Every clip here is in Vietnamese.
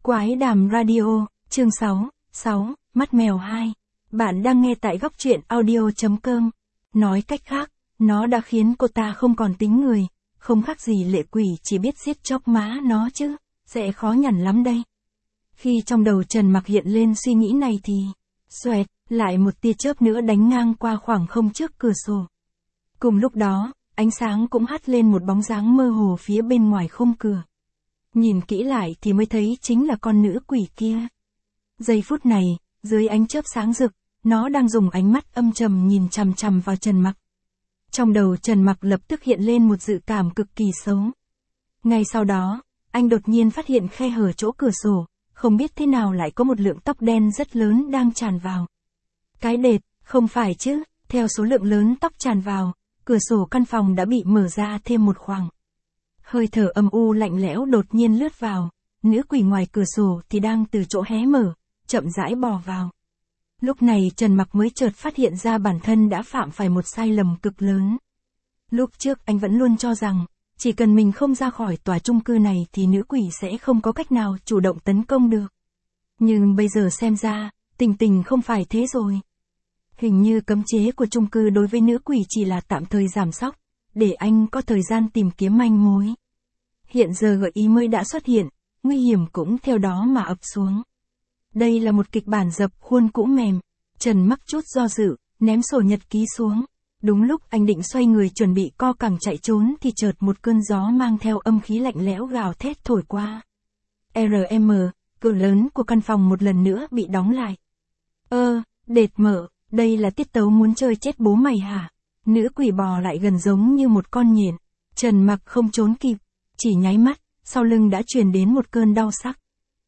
Quái đàm radio, chương 6, mắt mèo 2. Bạn đang nghe tại góc truyện audio.com. Nói cách khác, nó đã khiến cô ta không còn tính người, không khác gì lệ quỷ chỉ biết giết chóc má nó chứ, sẽ khó nhằn lắm đây. Khi trong đầu Trần Mặc hiện lên suy nghĩ này thì, xoẹt, lại một tia chớp nữa đánh ngang qua khoảng không trước cửa sổ. Cùng lúc đó, ánh sáng cũng hắt lên một bóng dáng mơ hồ phía bên ngoài khung cửa. Nhìn kỹ lại thì mới thấy chính là con nữ quỷ kia. Giây phút này, dưới ánh chớp sáng rực, nó đang dùng ánh mắt âm trầm nhìn chằm chằm vào Trần Mặc. Trong đầu Trần Mặc lập tức hiện lên một dự cảm cực kỳ xấu. Ngay sau đó, anh đột nhiên phát hiện khe hở chỗ cửa sổ, không biết thế nào lại có một lượng tóc đen rất lớn đang tràn vào. Cái đệt, không phải chứ, theo số lượng lớn tóc tràn vào, cửa sổ căn phòng đã bị mở ra thêm một khoảng. Hơi thở âm u lạnh lẽo đột nhiên lướt vào, nữ quỷ ngoài cửa sổ thì đang từ chỗ hé mở, chậm rãi bò vào. Lúc này Trần Mặc mới chợt phát hiện ra bản thân đã phạm phải một sai lầm cực lớn. Lúc trước anh vẫn luôn cho rằng, chỉ cần mình không ra khỏi tòa chung cư này thì nữ quỷ sẽ không có cách nào chủ động tấn công được. Nhưng bây giờ xem ra, tình không phải thế rồi. Hình như cấm chế của chung cư đối với nữ quỷ chỉ là tạm thời giảm sóc, để anh có thời gian tìm kiếm manh mối. Hiện giờ gợi ý mới đã xuất hiện, nguy hiểm cũng theo đó mà ập xuống. Đây là một kịch bản dập khuôn cũ mềm. Trần Mặc chút do dự, ném sổ nhật ký xuống. Đúng lúc anh định xoay người chuẩn bị co cẳng chạy trốn thì chợt một cơn gió mang theo âm khí lạnh lẽo gào thét thổi qua. RM, cửa lớn của căn phòng một lần nữa bị đóng lại. Đệt mở, đây là tiết tấu muốn chơi chết bố mày hả? Nữ quỷ bò lại gần giống như một con nhện. Trần Mặc không trốn kịp, chỉ nháy mắt, sau lưng đã truyền đến một cơn đau sắc.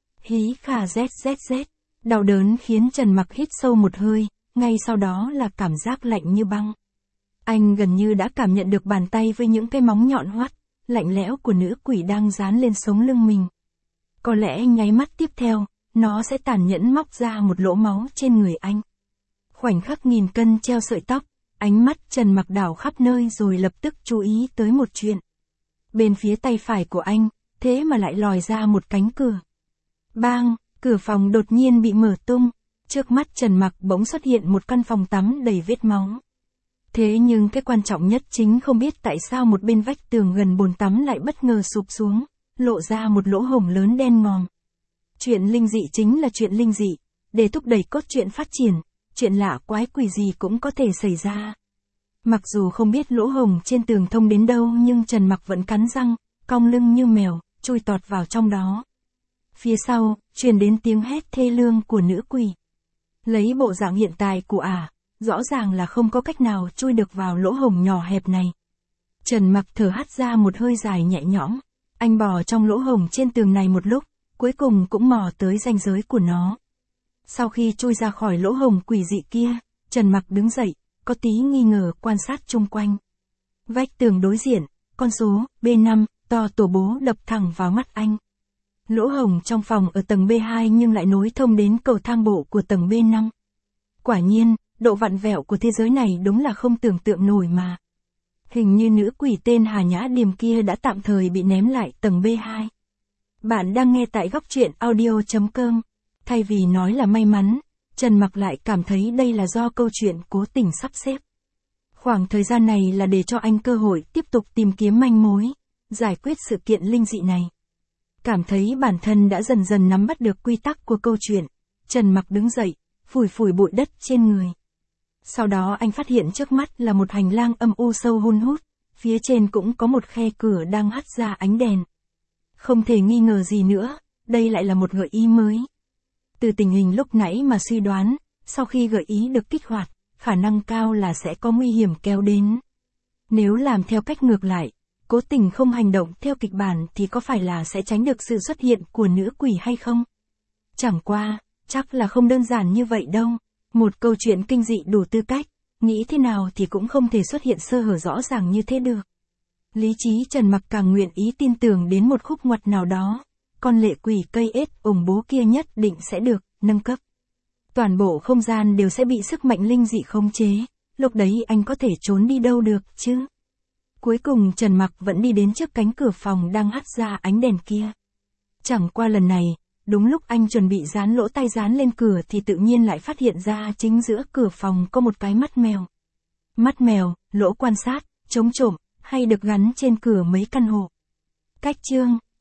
Hí khà zzz, đau đớn khiến Trần Mặc hít sâu một hơi, ngay sau đó là cảm giác lạnh như băng. Anh gần như đã cảm nhận được bàn tay với những cái móng nhọn hoắt, lạnh lẽo của nữ quỷ đang dán lên sống lưng mình. Có lẽ nháy mắt tiếp theo, nó sẽ tàn nhẫn móc ra một lỗ máu trên người anh. Khoảnh khắc nghìn cân treo sợi tóc, ánh mắt Trần Mặc đảo khắp nơi rồi lập tức chú ý tới một chuyện. Bên phía tay phải của anh, thế mà lại lòi ra một cánh cửa. Bang, cửa phòng đột nhiên bị mở tung, trước mắt Trần Mặc bỗng xuất hiện một căn phòng tắm đầy vết máu. Thế nhưng cái quan trọng nhất chính không biết tại sao một bên vách tường gần bồn tắm lại bất ngờ sụp xuống, lộ ra một lỗ hổng lớn đen ngòm. Chuyện linh dị chính là chuyện linh dị, để thúc đẩy cốt truyện phát triển, chuyện lạ quái quỷ gì cũng có thể xảy ra. Mặc dù không biết lỗ hổng trên tường thông đến đâu nhưng Trần Mặc vẫn cắn răng, cong lưng như mèo, chui tọt vào trong đó. Phía sau, truyền đến tiếng hét thê lương của nữ quỷ. Lấy bộ dạng hiện tại của rõ ràng là không có cách nào chui được vào lỗ hổng nhỏ hẹp này. Trần Mặc thở hắt ra một hơi dài nhẹ nhõm, anh bò trong lỗ hổng trên tường này một lúc, cuối cùng cũng mò tới ranh giới của nó. Sau khi chui ra khỏi lỗ hổng quỷ dị kia, Trần Mặc đứng dậy, có tí nghi ngờ quan sát chung quanh. Vách tường đối diện, con số B5, to tổ bố đập thẳng vào mắt anh. Lỗ hổng trong phòng ở tầng B2 nhưng lại nối thông đến cầu thang bộ của tầng B5. Quả nhiên, độ vặn vẹo của thế giới này đúng là không tưởng tượng nổi mà. Hình như nữ quỷ tên Hà Nhã Điềm kia đã tạm thời bị ném lại tầng B2. Bạn đang nghe tại góc truyện audio.com. Thay vì nói là may mắn, Trần Mặc lại cảm thấy đây là do câu chuyện cố tình sắp xếp. Khoảng thời gian này là để cho anh cơ hội tiếp tục tìm kiếm manh mối, giải quyết sự kiện linh dị này. Cảm thấy bản thân đã dần dần nắm bắt được quy tắc của câu chuyện, Trần Mặc đứng dậy, phủi phủi bụi đất trên người. Sau đó anh phát hiện trước mắt là một hành lang âm u sâu hun hút, phía trên cũng có một khe cửa đang hắt ra ánh đèn. Không thể nghi ngờ gì nữa, đây lại là một gợi ý mới. Từ tình hình lúc nãy mà suy đoán, sau khi gợi ý được kích hoạt, khả năng cao là sẽ có nguy hiểm kéo đến. Nếu làm theo cách ngược lại, cố tình không hành động theo kịch bản thì có phải là sẽ tránh được sự xuất hiện của nữ quỷ hay không? Chẳng qua, chắc là không đơn giản như vậy đâu. Một câu chuyện kinh dị đủ tư cách, nghĩ thế nào thì cũng không thể xuất hiện sơ hở rõ ràng như thế được. Lý trí Trần Mặc càng nguyện ý tin tưởng đến một khúc ngoặt nào đó, con lệ quỷ cây ếch ổng bố kia nhất định sẽ được nâng cấp. Toàn bộ không gian đều sẽ bị sức mạnh linh dị khống chế, lúc đấy anh có thể trốn đi đâu được chứ? Cuối cùng Trần Mặc vẫn đi đến trước cánh cửa phòng đang hắt ra ánh đèn kia. Chẳng qua lần này, Đúng lúc anh chuẩn bị dán lỗ tai dán lên cửa thì tự nhiên lại phát hiện ra chính giữa cửa phòng có một cái mắt mèo. Mắt mèo, lỗ quan sát, chống trộm, hay được gắn trên cửa mấy căn hộ. Cách chương